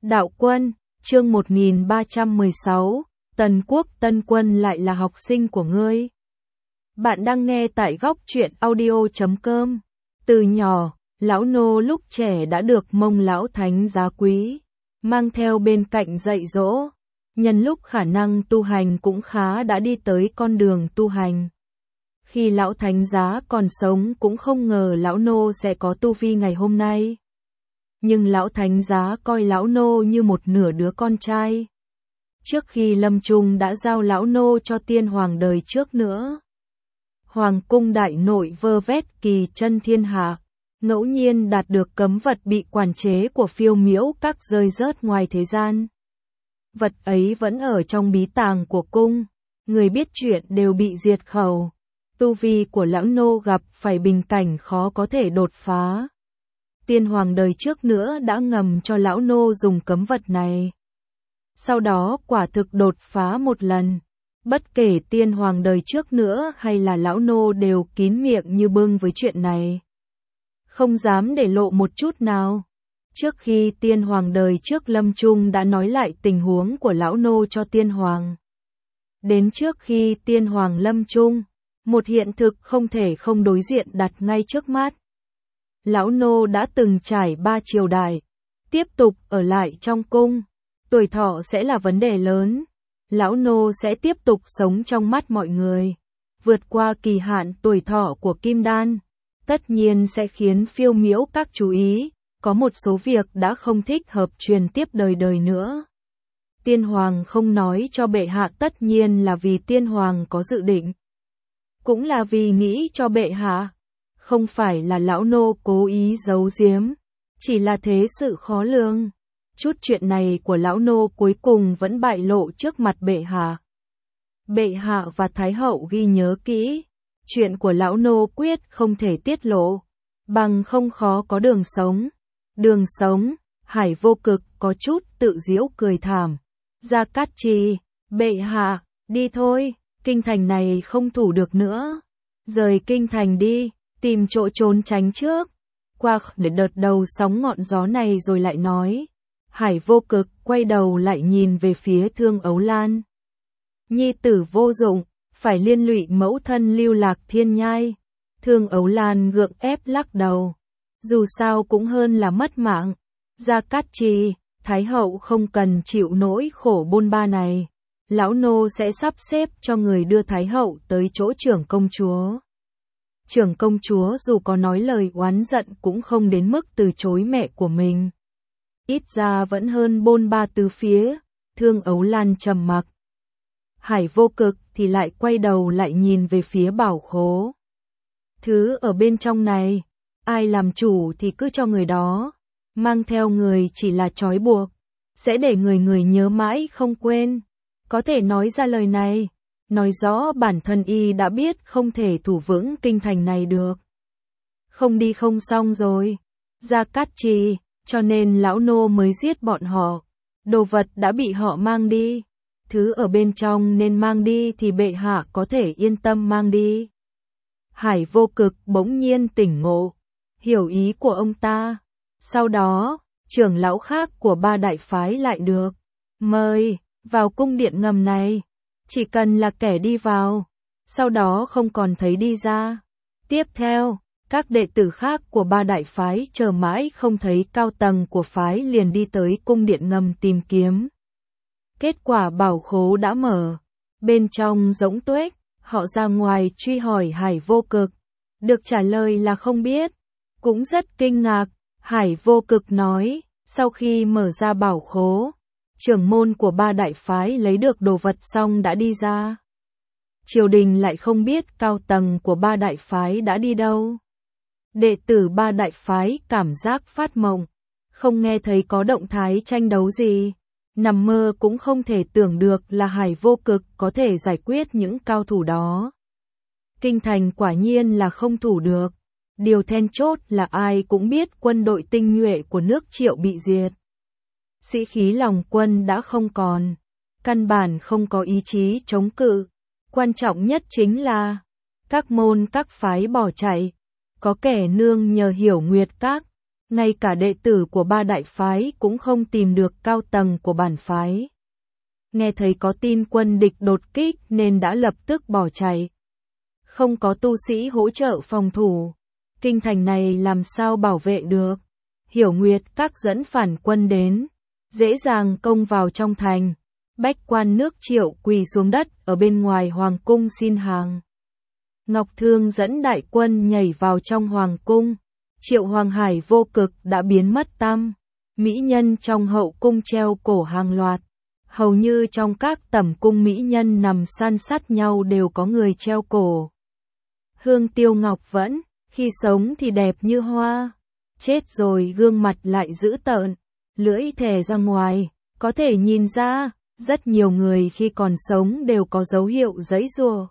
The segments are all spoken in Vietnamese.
Đạo quân, chương 1316, Tần Quốc Tân Quân lại là học sinh của ngươi. Bạn đang nghe tại góc truyện audio.com. Từ nhỏ, lão nô lúc trẻ đã được Mông lão thánh giá quý, mang theo bên cạnh dạy dỗ. Nhân lúc khả năng tu hành cũng khá đã đi tới con đường tu hành. Khi lão thánh giá còn sống cũng không ngờ lão nô sẽ có tu vi ngày hôm nay. Nhưng lão thánh giá coi lão nô như một nửa đứa con trai. Trước khi lâm chung đã giao lão nô cho tiên hoàng đời trước nữa. Hoàng cung đại nội vơ vét kỳ chân thiên hạ, ngẫu nhiên đạt được cấm vật bị quản chế của phiêu miễu các rơi rớt ngoài thế gian. Vật ấy vẫn ở trong bí tàng của cung, người biết chuyện đều bị diệt khẩu. Tu vi của lão nô gặp phải bình cảnh khó có thể đột phá. Tiên hoàng đời trước nữa đã ngầm cho lão nô dùng cấm vật này. Sau đó quả thực đột phá một lần. Bất kể tiên hoàng đời trước nữa hay là lão nô đều kín miệng như bưng với chuyện này. Không dám để lộ một chút nào. Trước khi tiên hoàng đời trước lâm chung đã nói lại tình huống của lão nô cho tiên hoàng. Đến trước khi tiên hoàng lâm chung, một hiện thực không thể không đối diện đặt ngay trước mắt. Lão nô đã từng trải 3 triều đại, tiếp tục ở lại trong cung, tuổi thọ sẽ là vấn đề lớn. Lão nô sẽ tiếp tục sống trong mắt mọi người, vượt qua kỳ hạn tuổi thọ của kim đan, tất nhiên sẽ khiến phiêu miễu các chú ý, có một số việc đã không thích hợp truyền tiếp đời đời nữa. Tiên hoàng không nói cho bệ hạ tất nhiên là vì tiên hoàng có dự định, cũng là vì nghĩ cho bệ hạ. Không phải là lão nô cố ý giấu giếm, chỉ là thế sự khó lường. Chút chuyện này của lão nô cuối cùng vẫn bại lộ trước mặt bệ hạ. Bệ hạ và thái hậu ghi nhớ kỹ, chuyện của lão nô quyết không thể tiết lộ, bằng không khó có đường sống. Đường sống, Hải Vô Cực có chút tự giễu cười thảm. Gia Cát Trì, bệ hạ, đi thôi, kinh thành này không thủ được nữa. Rời kinh thành đi. Tìm chỗ trốn tránh trước, qua để đợt đầu sóng ngọn gió này rồi lại nói. Hải Vô Cực quay đầu lại nhìn về phía Thương Ấu Lan. Nhi tử vô dụng, phải liên lụy mẫu thân lưu lạc thiên nhai. Thương Ấu Lan gượng ép lắc đầu. Dù sao cũng hơn là mất mạng. Gia Cát Trì, thái hậu không cần chịu nỗi khổ bôn ba này. Lão nô sẽ sắp xếp cho người đưa thái hậu tới chỗ trưởng công chúa. Trưởng công chúa dù có nói lời oán giận cũng không đến mức từ chối mẹ của mình. Ít ra vẫn hơn bôn ba từ phía. Thương Ấu Lan trầm mặc. Hải Vô Cực thì lại quay đầu lại nhìn về phía bảo khố. Thứ ở bên trong này, ai làm chủ thì cứ cho người đó. Mang theo người chỉ là trói buộc, sẽ để người nhớ mãi không quên. Có thể nói ra lời này, nói rõ bản thân y đã biết không thể thủ vững kinh thành này được. Không đi không xong rồi. Gia Cát Trì, cho nên lão nô mới giết bọn họ. Đồ vật đã bị họ mang đi. Thứ ở bên trong nên mang đi thì bệ hạ có thể yên tâm mang đi. Hải Vô Cực bỗng nhiên tỉnh ngộ, hiểu ý của ông ta. Sau đó, trưởng lão khác của 3 đại phái lại được mời vào cung điện ngầm này. Chỉ cần là kẻ đi vào, sau đó không còn thấy đi ra. Tiếp theo, các đệ tử khác của 3 đại phái chờ mãi không thấy cao tầng của phái liền đi tới cung điện ngầm tìm kiếm. Kết quả bảo khố đã mở, bên trong rỗng tuếch, họ ra ngoài truy hỏi Hải Vô Cực. Được trả lời là không biết, cũng rất kinh ngạc. Hải Vô Cực nói, sau khi mở ra bảo khố, trưởng môn của 3 đại phái lấy được đồ vật xong đã đi ra. Triều đình lại không biết cao tầng của 3 đại phái đã đi đâu. Đệ tử 3 đại phái cảm giác phát mộng, không nghe thấy có động thái tranh đấu gì. Nằm mơ cũng không thể tưởng được là Hải Vô Cực có thể giải quyết những cao thủ đó. Kinh thành quả nhiên là không thủ được. Điều then chốt là ai cũng biết quân đội tinh nhuệ của nước Triệu bị diệt. Sĩ khí lòng quân đã không còn, căn bản không có ý chí chống cự. Quan trọng nhất chính là các môn các phái bỏ chạy, có kẻ nương nhờ Hiểu Nguyệt Các, Ngay cả đệ tử của ba đại phái cũng không tìm được cao tầng của bản phái. Nghe thấy có tin quân địch đột kích nên đã lập tức bỏ chạy. Không có tu sĩ hỗ trợ phòng thủ, kinh thành này làm sao bảo vệ được. Hiểu Nguyệt Các dẫn phản quân đến, dễ dàng công vào trong thành. Bách quan nước Triệu quỳ xuống đất ở bên ngoài hoàng cung xin hàng. Ngọc Thương dẫn đại quân nhảy vào trong hoàng cung. Triệu Hoàng Hải Vô Cực đã biến mất tăm. Mỹ nhân trong hậu cung treo cổ hàng loạt. Hầu như trong các tẩm cung mỹ nhân nằm san sát nhau đều có người treo cổ. Hương Tiêu Ngọc Vẫn, khi sống thì đẹp như hoa. Chết rồi gương mặt lại dữ tợn, lưỡi thè ra ngoài, có thể nhìn ra, rất nhiều người khi còn sống đều có dấu hiệu giãy giụa.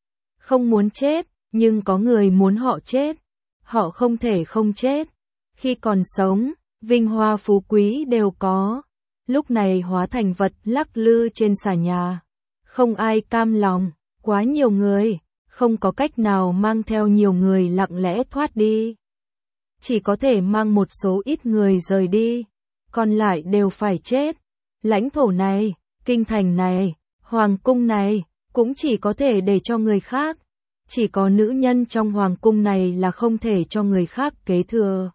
Không muốn chết, nhưng có người muốn họ chết. Họ không thể không chết. Khi còn sống, vinh hoa phú quý đều có. Lúc này hóa thành vật lắc lư trên xà nhà. Không ai cam lòng, quá nhiều người, không có cách nào mang theo nhiều người lặng lẽ thoát đi. Chỉ có thể mang một số ít người rời đi, còn lại đều phải chết. Lãnh thổ này, kinh thành này, hoàng cung này, cũng chỉ có thể để cho người khác. Chỉ có nữ nhân trong hoàng cung này là không thể cho người khác kế thừa.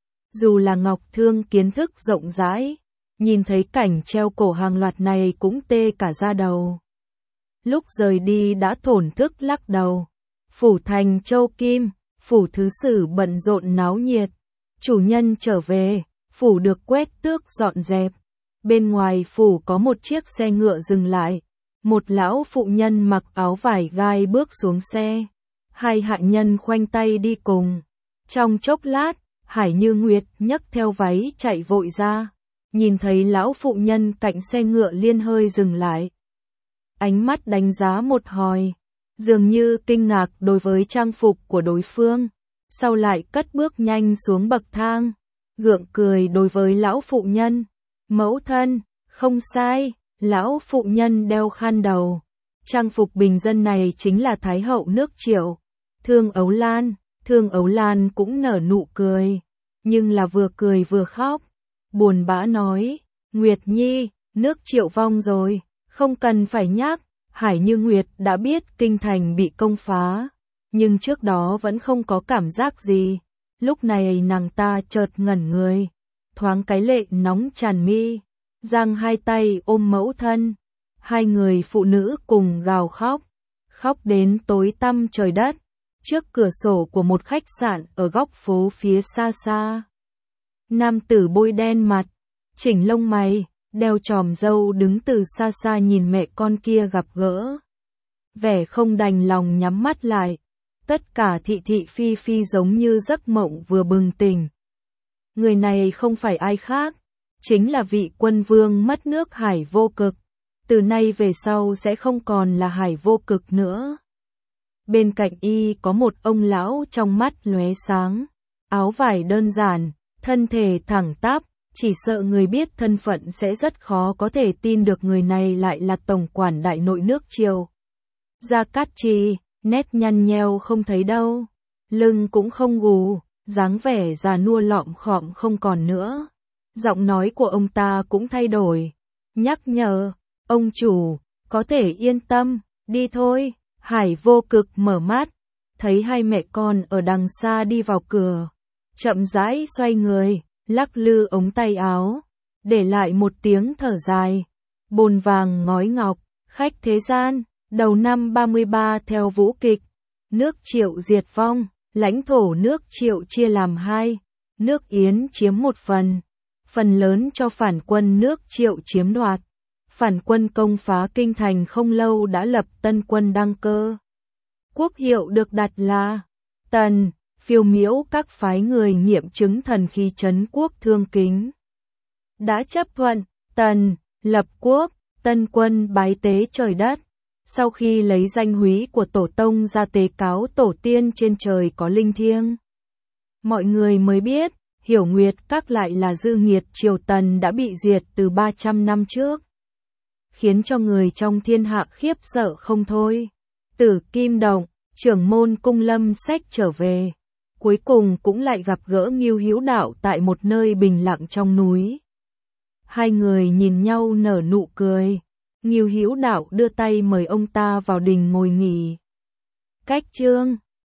Dù là Ngọc Thương kiến thức rộng rãi, nhìn thấy cảnh treo cổ hàng loạt này cũng tê cả da đầu. Lúc rời đi đã thổn thức lắc đầu. Phủ thành Châu Kim, phủ thứ sử bận rộn náo nhiệt. Chủ nhân trở về, phủ được quét tước dọn dẹp. Bên ngoài phủ có một chiếc xe ngựa dừng lại. Một lão phụ nhân mặc áo vải gai bước xuống xe. Hai hạ nhân khoanh tay đi cùng. Trong chốc lát, Hải Như Nguyệt nhấc theo váy chạy vội ra. Nhìn thấy lão phụ nhân cạnh xe ngựa liền hơi dừng lại. Ánh mắt đánh giá một hồi, dường như kinh ngạc đối với trang phục của đối phương. Sau lại cất bước nhanh xuống bậc thang, gượng cười đối với lão phụ nhân. Mẫu thân, không sai, lão phụ nhân đeo khăn đầu. Trang phục bình dân này chính là Thái hậu nước Triệu. Thương Ấu Lan cũng nở nụ cười, nhưng là vừa cười vừa khóc. Buồn bã nói, Nguyệt Nhi, nước Triệu vong rồi, không cần phải nhắc. Hải Như Nguyệt đã biết kinh thành bị công phá, nhưng trước đó vẫn không có cảm giác gì. Lúc này nàng ta chợt ngẩn người, thoáng cái lệ nóng tràn mi, giang hai tay ôm mẫu thân. Hai người phụ nữ cùng gào khóc, khóc đến tối tăm trời đất. Trước cửa sổ của một khách sạn ở góc phố phía xa xa, nam tử bôi đen mặt, chỉnh lông mày, đeo chòm râu đứng từ xa xa nhìn mẹ con kia gặp gỡ. Vẻ không đành lòng nhắm mắt lại, tất cả thị thị phi phi giống như giấc mộng vừa bừng tỉnh. Người này không phải ai khác, chính là vị quân vương mất nước Hải Vô Cực. Từ nay về sau sẽ không còn là Hải Vô Cực nữa. Bên cạnh y có một ông lão trong mắt lóe sáng, áo vải đơn giản, thân thể thẳng tắp, chỉ sợ người biết thân phận sẽ rất khó có thể tin được người này lại là tổng quản đại nội nước Triều. Gia Cát Trì, nét nhăn nheo không thấy đâu, lưng cũng không gù, dáng vẻ già nua lọm khọm không còn nữa. Giọng nói của ông ta cũng thay đổi, nhắc nhở, ông chủ, có thể yên tâm, đi thôi. Hải Vô Cực mở mắt, thấy hai mẹ con ở đằng xa đi vào cửa, chậm rãi xoay người, lắc lư ống tay áo, để lại một tiếng thở dài. Bồn vàng ngói ngọc, khách thế gian, đầu năm 33 theo vũ kịch. Nước Triệu diệt vong, lãnh thổ nước Triệu chia làm hai, nước Yến chiếm một phần lớn cho phản quân nước Triệu chiếm đoạt. Phản quân công phá kinh thành không lâu đã lập tân quân đăng cơ. Quốc hiệu được đặt là Tần, phiêu miễu các phái người nghiệm chứng thần khí trấn quốc thương kính. Đã chấp thuận, Tần, lập quốc, tân quân bái tế trời đất. Sau khi lấy danh húy của tổ tông ra tế cáo tổ tiên trên trời có linh thiêng. Mọi người mới biết, Hiểu Nguyệt Các lại là dư nghiệt triều Tần đã bị diệt từ 300 năm trước. Khiến cho người trong thiên hạ khiếp sợ không thôi. Tử Kim Động, trưởng môn cung lâm sách trở về. cuối cùng cũng lại gặp gỡ Ngưu Hữu Đạo tại một nơi bình lặng trong núi. Hai người nhìn nhau nở nụ cười. Ngưu Hữu Đạo đưa tay mời ông ta vào đình ngồi nghỉ. Cách chương